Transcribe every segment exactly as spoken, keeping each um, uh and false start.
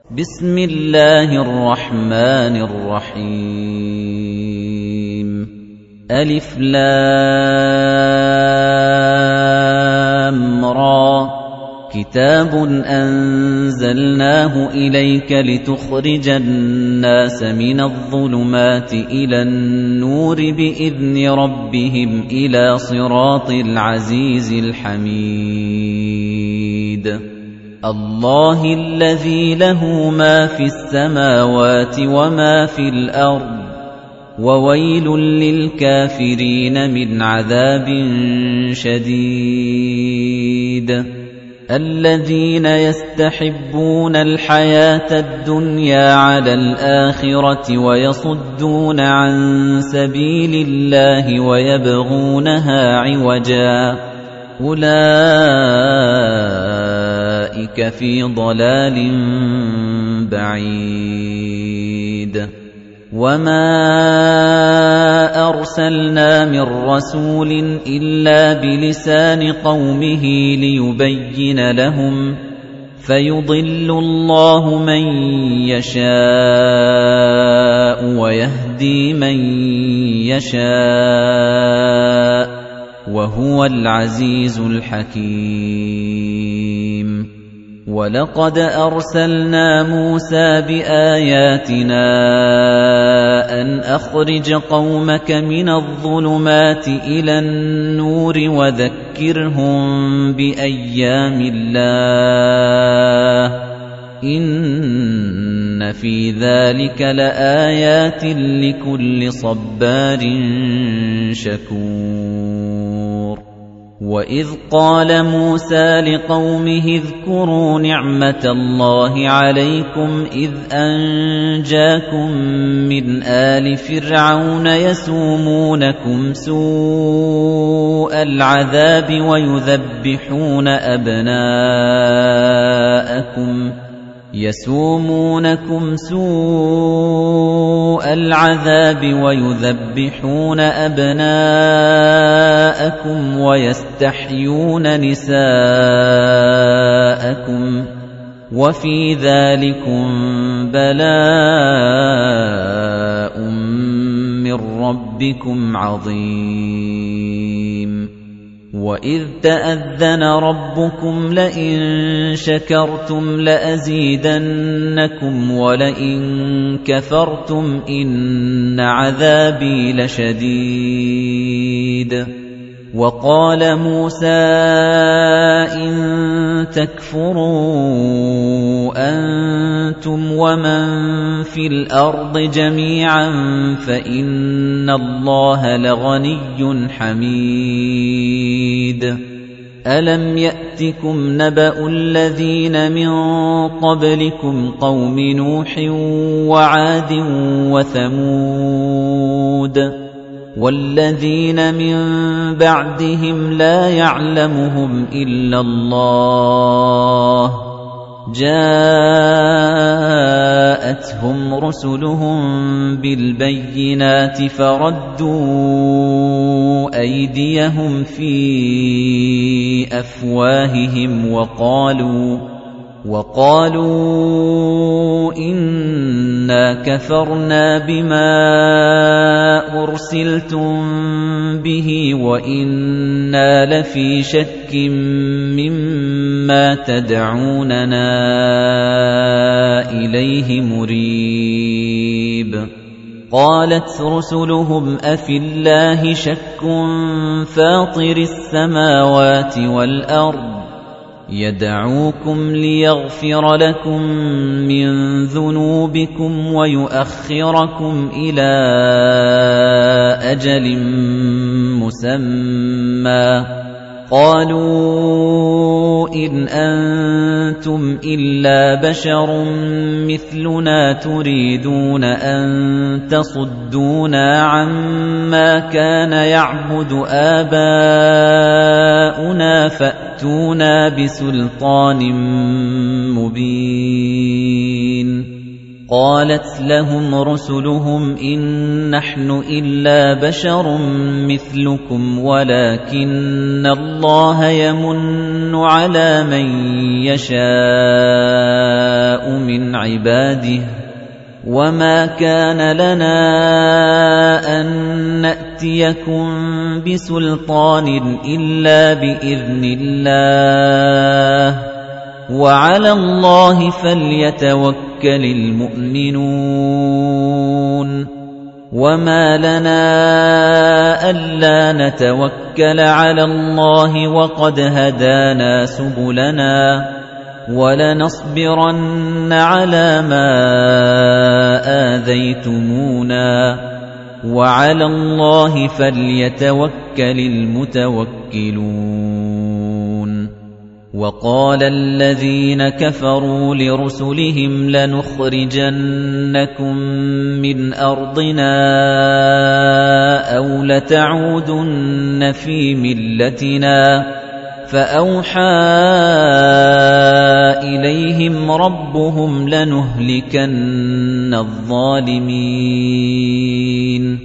بسم الله الرحمن الرحيم ألف لام را كتاب أنزلناه إليك لتخرج الناس من الظلمات إلى النور بإذن ربهم إلى صراط العزيز الحميد الله الذي له ما في السماوات وما في الأرض وويل للكافرين من عذاب شديد الذين يستحبون الحياة الدنيا على الآخرة ويصدون عن سبيل الله ويبغونها عوجا أولئك في ضلال بعيد وما أرسلنا من رسول إلا بلسان قومه ليبين لهم فيضل الله من يشاء ويهدي من يشاء وهو العزيز الحكيم وَلَقَدْ أَرْسَلْنَا مُوسَى بِآيَاتِنَا أَنْ أَخْرِجْ قَوْمَكَ مِنَ الظُّلُمَاتِ إِلَى النُّورِ وَذَكِّرْهُم بِأَيَّامِ اللَّهِ إِنَّ فِي ذَلِكَ لَآيَاتٍ لِكُلِّ صَبَّارٍ شَكُورٍ وَإِذْ قَالَ مُوسَى لِقَوْمِهِ اذْكُرُوا نِعْمَةَ اللَّهِ عَلَيْكُمْ إِذْ أَنْجَاكُمْ مِنْ آلِ فِرْعَوْنَ يَسُومُونَكُمْ سُوءَ الْعَذَابِ وَيُذَبِّحُونَ أَبْنَاءَكُمْ يَسُومُونَكُمْ سُوءَ الْعَذَابِ وَيُذَبِّحُونَ أَبْنَاءَكُمْ وَيَسْتَحْيُونَ نِسَاءَكُمْ وَفِي ذَلِكُمْ بَلَاءٌ مِّن رَّبِّكُمْ عَظِيمٌ وَإِذْ تَأَذَّنَ رَبُّكُمْ لَئِن شَكَرْتُمْ لَأَزِيدَنَّكُمْ وَلَئِن كَفَرْتُمْ إِنَّ عَذَابِي لَشَدِيدٌ وَقَالَ مُوسَى إِن تَكْفُرُوا أَنتُمْ وَمَن فِي الْأَرْضِ جَمِيعًا فَإِنَّ اللَّهَ لَغَنِيٌّ حَمِيدٌ أَلَمْ يَأْتِكُمْ نَبَأُ الَّذِينَ مِن قَبْلِكُمْ قَوْمِ نُوحٍ وَعَادٍ وَثَمُودَ وَالَّذِينَ مِن بَعْدِهِمْ لَا يَعْلَمُهُمْ إِلَّا اللَّهُ جَاءَتْهُمْ رُسُلُهُم بِالْبَيِّنَاتِ فَرَدُّوا أَيْدِيَهُمْ فِي أَفْوَاهِهِمْ وَقَالُوا وَقَالُوا إِنَّا كَفَرْنَا بِمَا أُرْسِلْتُم بِهِ وَإِنَّا لَفِي شَكٍّ مِّمَّا تَدْعُونَنَا إِلَيْهِ مُرِيبٍ قَالَتْ رُسُلُهُمْ أَفِي اللَّهِ شَكٌّ فَاطِرِ السَّمَاوَاتِ وَالْأَرْضِ يَدْعُوكُمْ لِيَغْفِرَ لَكُم مِّن ذُنُوبِكُمْ وَيُؤَخِّرَكُمْ إِلَىٰ أَجَلٍ مُّسَمًّى قَالُوا إِنْ أَنتُمْ إِلَّا بَشَرٌ مِّثْلُنَا تُرِيدُونَ أَن تَصُدُّونَا عَمَّا كَانَ يَعْبُدُ آبَاؤُنَا فَأْتُونَا بِسُلْطَانٍ مُّبِينٍ قالت لهم رسلهم إن نحن إلا بشر مثلكم ولكن الله يمن على من يشاء من عباده وما كان لنا أن نأتيكم بسلطان إلا بإذن الله وعلى الله فليتوكل المؤمنون وما لنا ألا نتوكل على الله وقد هدانا سبلنا ولنصبرن على ما آذيتمونا وعلى الله فليتوكل المتوكلون وقال الذين كفروا لرسلهم لنخرجنكم من أرضنا أو لتعودن في ملتنا فأوحى إليهم ربهم لنهلكن الظالمين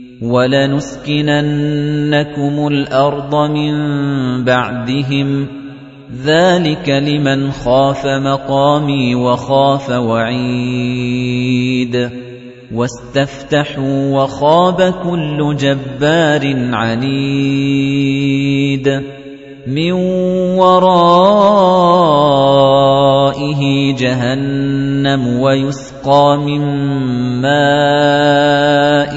ولنسكننكم الأرض من بعدهم ذلك لمن خاف مقامي وخاف وعيد واستفتحوا وخاب كل جبار عنيد من ورائه جهنم ويسقى من ماء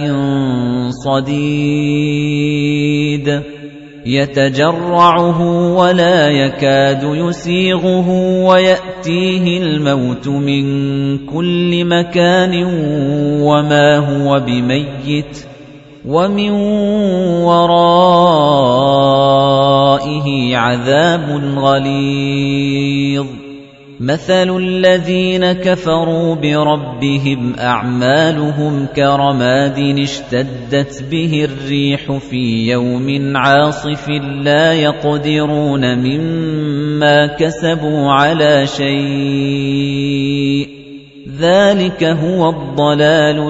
صديد يتجرعه ولا يكاد يسيغه ويأتيه الموت من كل مكان وما هو بميت ومن ورائه عذاب غليظ مثل الذين كفروا بربهم أعمالهم كرماد اشتدت به الريح في يوم عاصف لا يقدرون مما كسبوا على شيء ذلك هو الضلال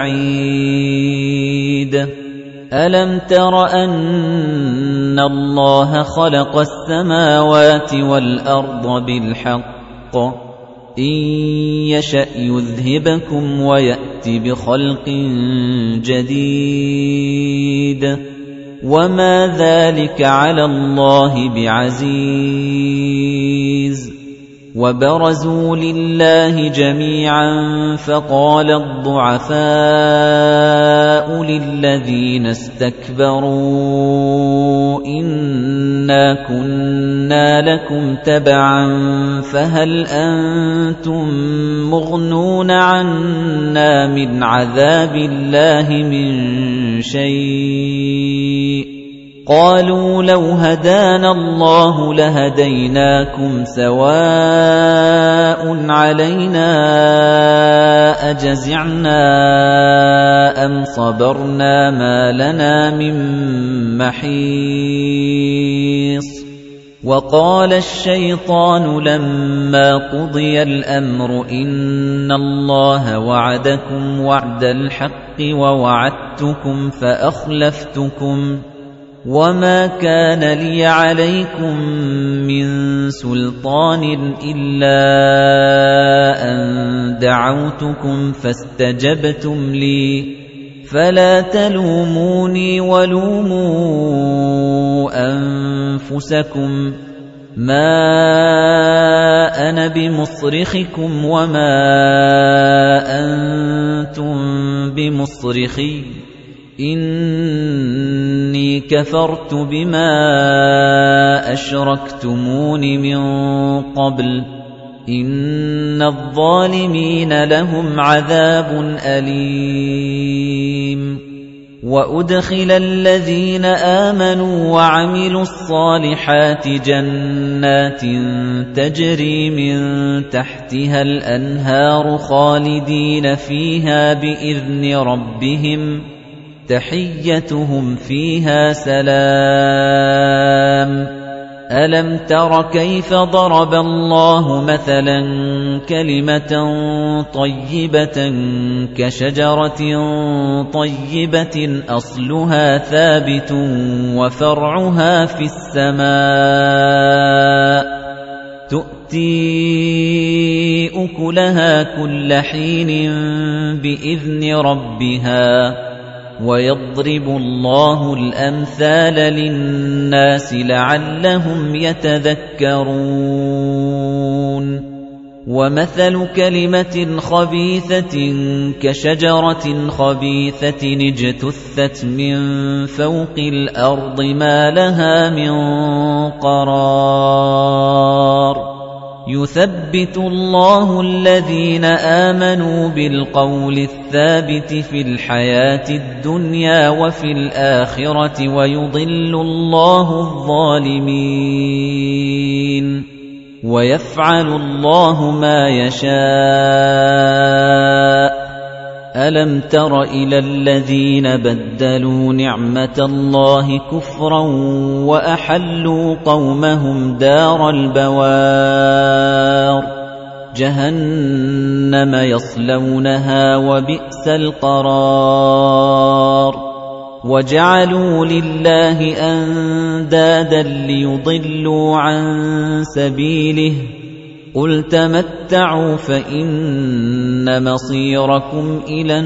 البعيد ألم تر أن الله خلق السماوات والأرض بالحق إن يشأ يذهبكم ويأت بخلق جديد وما ذلك على الله بعزيز وبرزوا لله جميعا فقال الضعفاء للذين استكبروا إنا كنا لكم تبعا فهل أنتم مغنون عنا من عذاب الله من شيء قالوا لو هدانا الله لهديناكم سواء علينا أجزعنا أم صبرنا ما لنا من محيص وقال الشيطان لما قضي الأمر إن الله وعدكم وعد الحق ووعدتكم فأخلفتكم وما كان لي عليكم من سلطان إلا أن دعوتكم فاستجبتم لي فلا تلوموني ولوموا أنفسكم ما أنا بمصرخكم وما أنتم بمصرخي إني كفرت بما أشركتمون من قبل إن الظالمين لهم عذاب أليم وأدخل الذين آمنوا وعملوا الصالحات جنات تجري من تحتها الأنهار خالدين فيها بإذن ربهم تحيتهم فيها سلام أَلَمْ تَرَ كَيْفَ ضَرَبَ اللَّهُ مَثَلًا كَلِمَةً طَيِّبَةً كَشَجَرَةٍ طَيِّبَةٍ أَصْلُهَا ثَابِتٌ وَفَرْعُهَا فِي السَّمَاءِ تُؤْتِي أُكُلَهَا كُلَّ حِينٍ بِإِذْنِ رَبِّهَا وَيَضْرِبُ اللَّهُ الْأَمْثَالَ لِلنَّاسِ لَعَلَّهُمْ يَتَذَكَّرُونَ وَمَثَلُ كَلِمَةٍ خَبِيثَةٍ كَشَجَرَةٍ خَبِيثَةٍ اجْتُثَّتْ مِنْ فَوْقِ الْأَرْضِ مَا لَهَا مِنْ قَرَارٍ يُثَبِّتُ اللَّهُ الَّذِينَ آمَنُوا بِالْقَوْلِ الثَّابِتِ فِي الْحَيَاةِ الدُّنْيَا وَفِي الْآخِرَةِ وَيُضِلُّ اللَّهُ الظَّالِمِينَ وَيَفْعَلُ اللَّهُ مَا يَشَاءُ أَلَمْ تَرَ إِلَى الَّذِينَ بَدَّلُوا نِعْمَةَ اللَّهِ كُفْرًا وَأَحَلُّوا قَوْمَهُمْ دَارَ الْبَوَارِ جَهَنَّمَ يَصْلَوْنَهَا وَبِئْسَ الْقَرَارُ وَجَعَلُوا لِلَّهِ أَندَادًا لِّيُضِلُّوا عَن سَبِيلِهِ قُلْ تَمَتَّعُوا فَإِنَّ مَصِيرَكُمْ إِلَى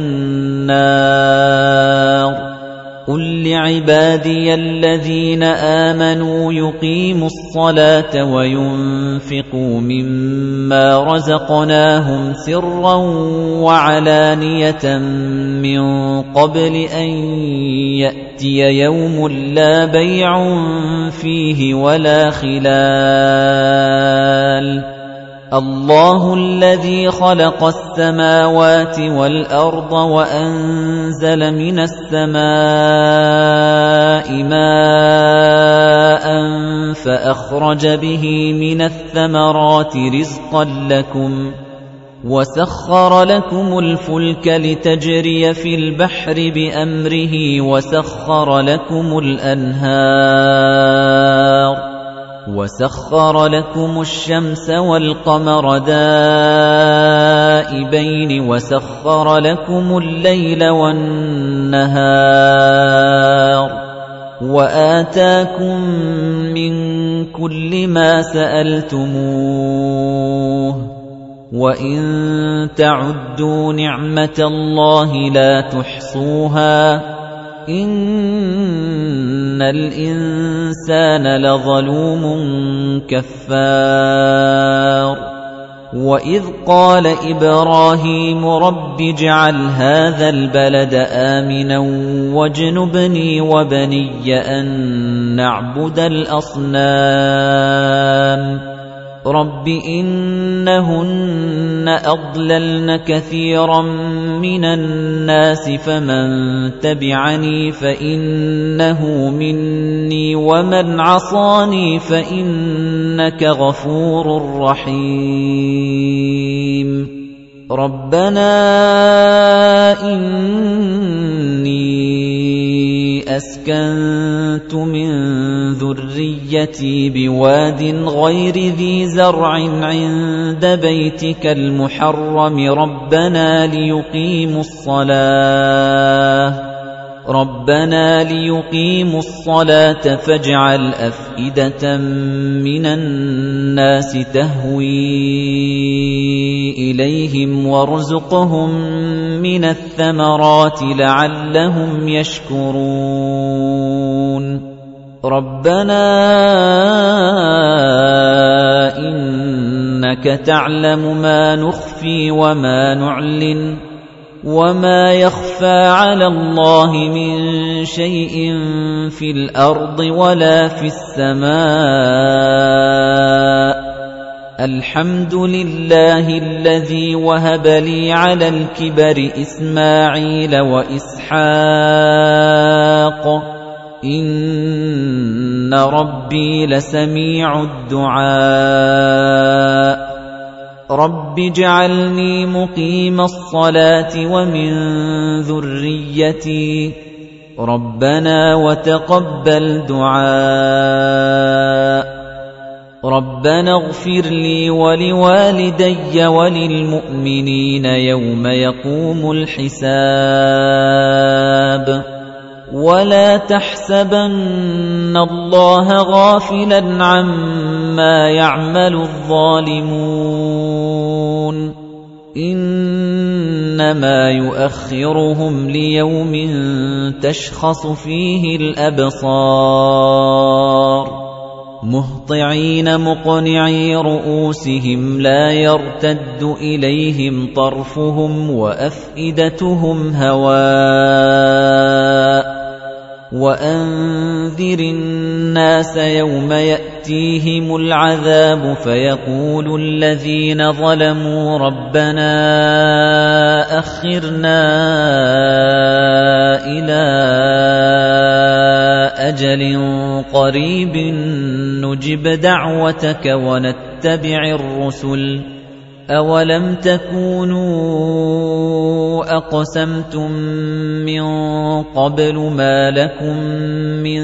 النَّارِ قُل لِّعِبَادِيَ الَّذِينَ آمَنُوا يُقِيمُوا الصَّلَاةَ وَيُنفِقُوا مِمَّا رَزَقْنَاهُمْ سِرًّا وَعَلَانِيَةً مِّن قَبْلِ أَن يَأْتِيَ يَوْمٌ لَّا بَيْعٌ فِيهِ وَلَا خِلَالٌ اللَّهُ الَّذِي خَلَقَ السَّمَاوَاتِ وَالْأَرْضَ وَأَنزَلَ مِنَ السَّمَاءِ مَاءً فَأَخْرَجَ بِهِ مِنَ الثَّمَرَاتِ رِزْقًا لَّكُمْ وَسَخَّرَ لَكُمُ الْفُلْكَ لِتَجْرِيَ فِي الْبَحْرِ بِأَمْرِهِ وَسَخَّرَ لَكُمُ الْأَنْهَارَ وَسَخَّرَ لَكُمُ الشَّمْسَ وَالْقَمَرَ دَائِبَيْنِ وَسَخَّرَ لَكُمُ اللَّيْلَ وَالنَّهَارَ وَآتَاكُم مِّن كُلِّ مَا سَأَلْتُمُوهُ وَإِن تَعُدُّوا نِعْمَةَ اللَّهِ لَا تُحْصُوهَا إِنَّ الْإِنسَانَ لَظَلُومٌ كَفَّارٌ وَإِذْ قَالَ إِبْرَاهِيمُ رَبِّ اجْعَلْ هَٰذَا الْبَلَدَ آمِنًا وَاجْنُبْنِي وَبَنِيَّ أَن نَّعْبُدَ الْأَصْنَامَ رَبِّ إِنَّهُنَّ أَضْلَلْنَ كَثِيرًا مِنَ النَّاسِ فَمَن تَبِعَنِي فَإِنَّهُ مِنِّي وَمَنْ عَصَانِي فَإِنَّكَ غَفُورٌ رَّحِيمٌ رَبَّنَا إِنِّي أَسْكَنتُ مِن ذُرِّيَّتِي بِوَادٍ غَيْرِ ذِي زَرْعٍ عِندَ بَيْتِكَ الْمُحَرَّمِ رَبَّنَا لِيُقِيمُوا الصَّلَاةَ رَبَّنَا لِيُقِيمُوا الصَّلَاةَ فَاجْعَلْ أَفْئِدَةً مِّنَ النَّاسِ تَهْوِي إِلَيْهِمْ وَارْزُقْهُم مِّنَ الثَّمَرَاتِ لَعَلَّهُمْ يَشْكُرُونَ رَبَّنَا إِنَّكَ تَعْلَمُ مَا نُخْفِي وَمَا نُعْلِنُ وَمَا يَخْفَىٰ عَلَى اللَّهِ مِن شَيْءٍ فِي الْأَرْضِ وَلَا فِي السَّمَاءِ الْحَمْدُ لِلَّهِ الَّذِي وَهَبَ لِي عَلَى الْكِبَرِ إِسْمَاعِيلَ وَإِسْحَاقَ إِنَّ رَبِّي لَسَمِيعُ الدُّعَاءِ رَبِّ اجْعَلْنِي مُقِيمَ الصَّلَاةِ وَمِن ذُرِّيَّتِي رَبَّنَا وَتَقَبَّلْ دُعَاءِ رَبَّنَا اغْفِرْ لِي وَلِوَالِدَيَّ وَلِلْمُؤْمِنِينَ يَوْمَ يَقُومُ الْحِسَابُ وَلَا تَحْسَبَنَّ اللَّهَ غَافِلًا عَمَّا يَعْمَلُ الظَّالِمُونَ إِنَّمَا يُؤَخِّرُهُمْ لِيَوْمٍ تَشْخَصُ فِيهِ الْأَبْصَارُ مُهْطِعِينَ مُقْنِعِي رُءُوسِهِمْ لَا يَرْتَدُّ إِلَيْهِمْ طَرْفُهُمْ وَأَفْئِدَتُهُمْ هَوَاءٌ وَأَنذِرِ النَّاسَ يَوْمَ يَأْتِيهِمُ الْعَذَابُ فَيَقُولُ الَّذِينَ ظَلَمُوا رَبَّنَا أَخِّرْنَا إِلَى أَجَلٍ قَرِيبٍ نُجِبْ دَعْوَتَكَ وَنَتَّبِعِ الرُّسُلَ أَوَلَمْ تَكُونُوا أَقْسَمْتُم مِّن قَبْلُ مَا لَكُم مِّن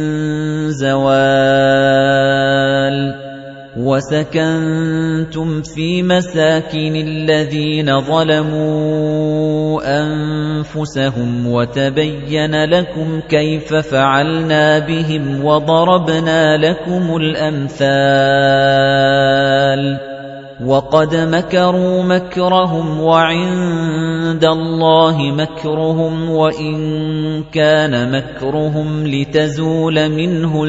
زَوَالٍ وَسَكَنتُمْ فِي مَسَاكِنِ الَّذِينَ ظَلَمُوا أَنفُسَهُمْ وَتَبَيَّنَ لَكُمْ كَيْفَ فَعَلْنَا بِهِمْ وَضَرَبْنَا لَكُمُ الْأَمْثَالَ وَقَدْ مَكَرُوا مَكْرَهُمْ وَعِندَ اللَّهِ مَكْرُهُمْ وَإِن كَانَ مَكْرُهُمْ لِتَزُولَ مِنْهُ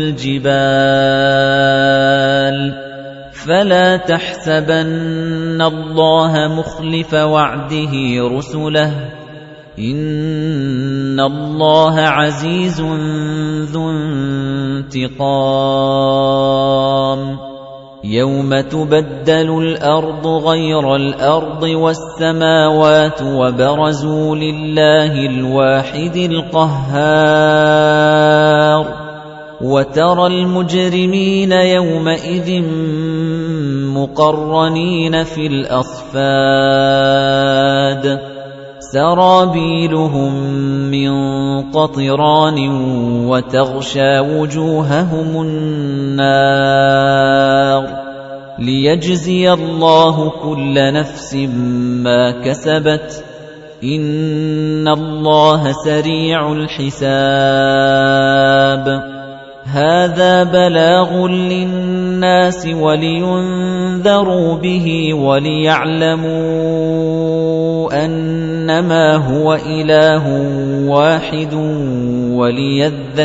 الْجِبَالُ فَلَا تَحْسَبَنَّ اللَّهَ مُخْلِفَ وَعْدِهِ رُسُلَهُ إِنَّ اللَّهَ عَزِيزٌ ذُو انتِقَامٍ يَوْمَ تُبَدَّلُ الْأَرْضُ غَيْرَ الْأَرْضِ وَالسَّمَاوَاتُ وَبَرَزُوا لِلَّهِ الْوَاحِدِ الْقَهَّارِ وَتَرَى الْمُجْرِمِينَ يَوْمَئِذٍ مُقَرَّنِينَ فِي الْأَصْفَادِ سَرَابِيلُهُم مِّن قَطِرَانٍ وَتَغْشَىٰ وُجُوهَهُمُ النَّارُ لِيَجْزِيَ اللَّهُ كُلَّ نَفْسٍ مَّا كَسَبَتْ إِنَّ اللَّهَ سَرِيعُ الْحِسَابِ هَذَا بَلَاغٌ لِّلنَّاسِ وَلِيُنذَرُوا بِهِ وَلِيَعْلَمُوا أَنَّمَا هُوَ إِلَٰهٌ وَاحِدٌ وَلِيَذَّكَّرَ